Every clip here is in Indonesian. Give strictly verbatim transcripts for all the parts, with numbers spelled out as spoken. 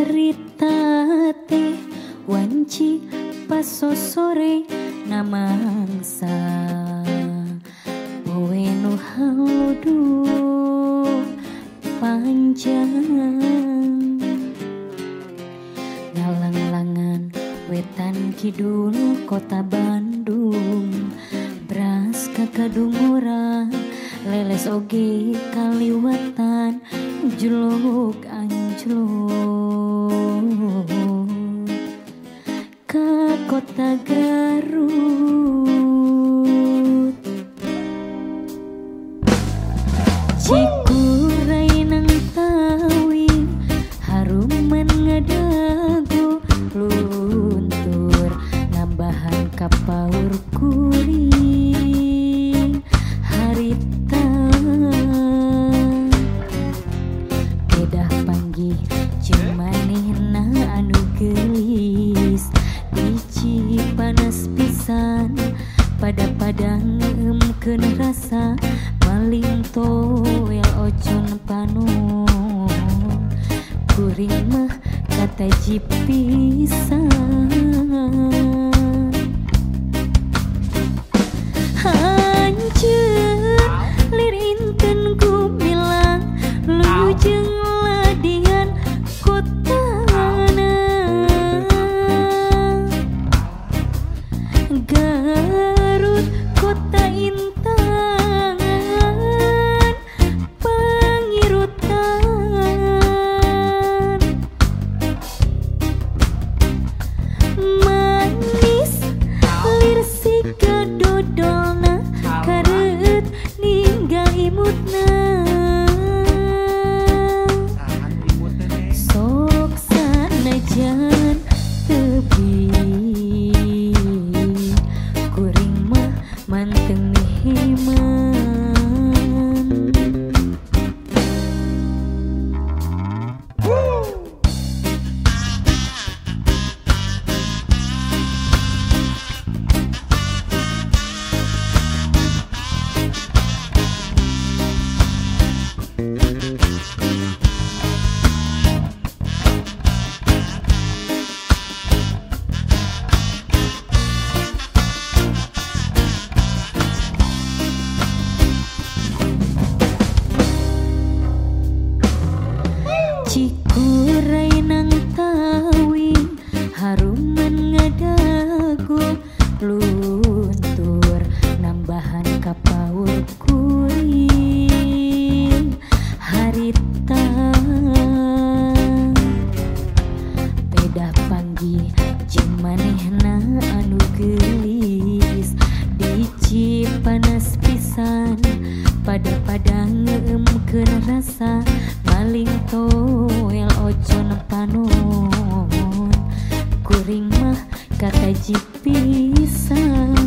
Harita teh wanci pasosore namangsa poe nu haludu panjang ngalang-langan wetan kidul kota Bandung beras kakadungura leles oge kaliwatan juluk anjlok ka kota Garut Cikuray nang tawing haruman ngadago luntur nambahan kapaur kuring harita bedah panggih jeung manehna anu geulis biji panas pisan pada padang ngeumkeun rasa maling toel ocon panon kuring mah kata jipisan hancur lirinkeun gumilang lujeng ladian kotana Garut kota intan pangirutan manis lir siga dodolna kareut ninggal imutna sok sanajan tebi kuring mah manteng nihiman Cikuray nang tawing haruman ngadago luntur nambahan kapaur kuring harita bedah panggih jeung manehna anu geulis biji panas pisan pada padang ngeumkeun rasa maling toel ocon panon kuring mah kata jipisan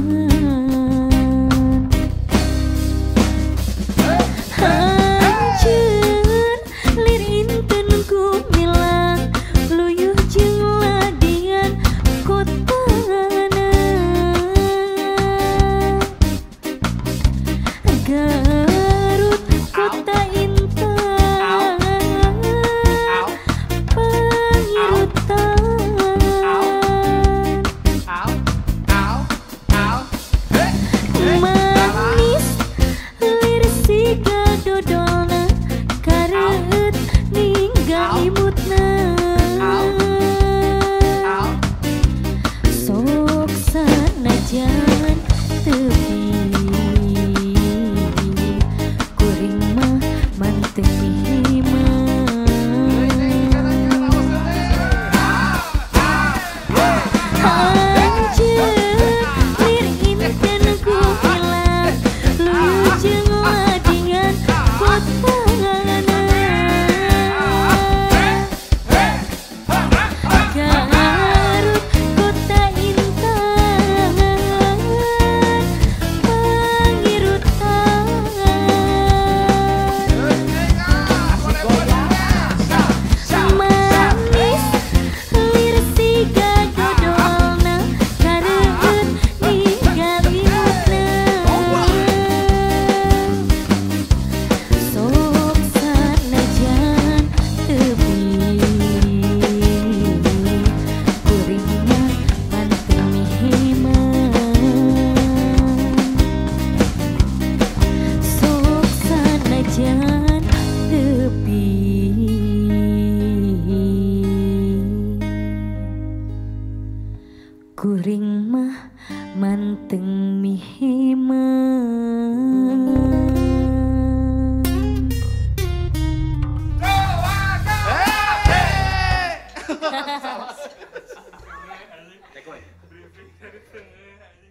hancur lirinkeun gumilang luyuh jeung ladian kotana Garut kota intan manis lir siga dodolna kareut ninggal imutna sok sanajan tebi kuring mah manteng nihiman hancur lir inten gumilang lujeng ladian kotana Garut kota intan pangirutan ngadepi kuring mah manteng mihiman.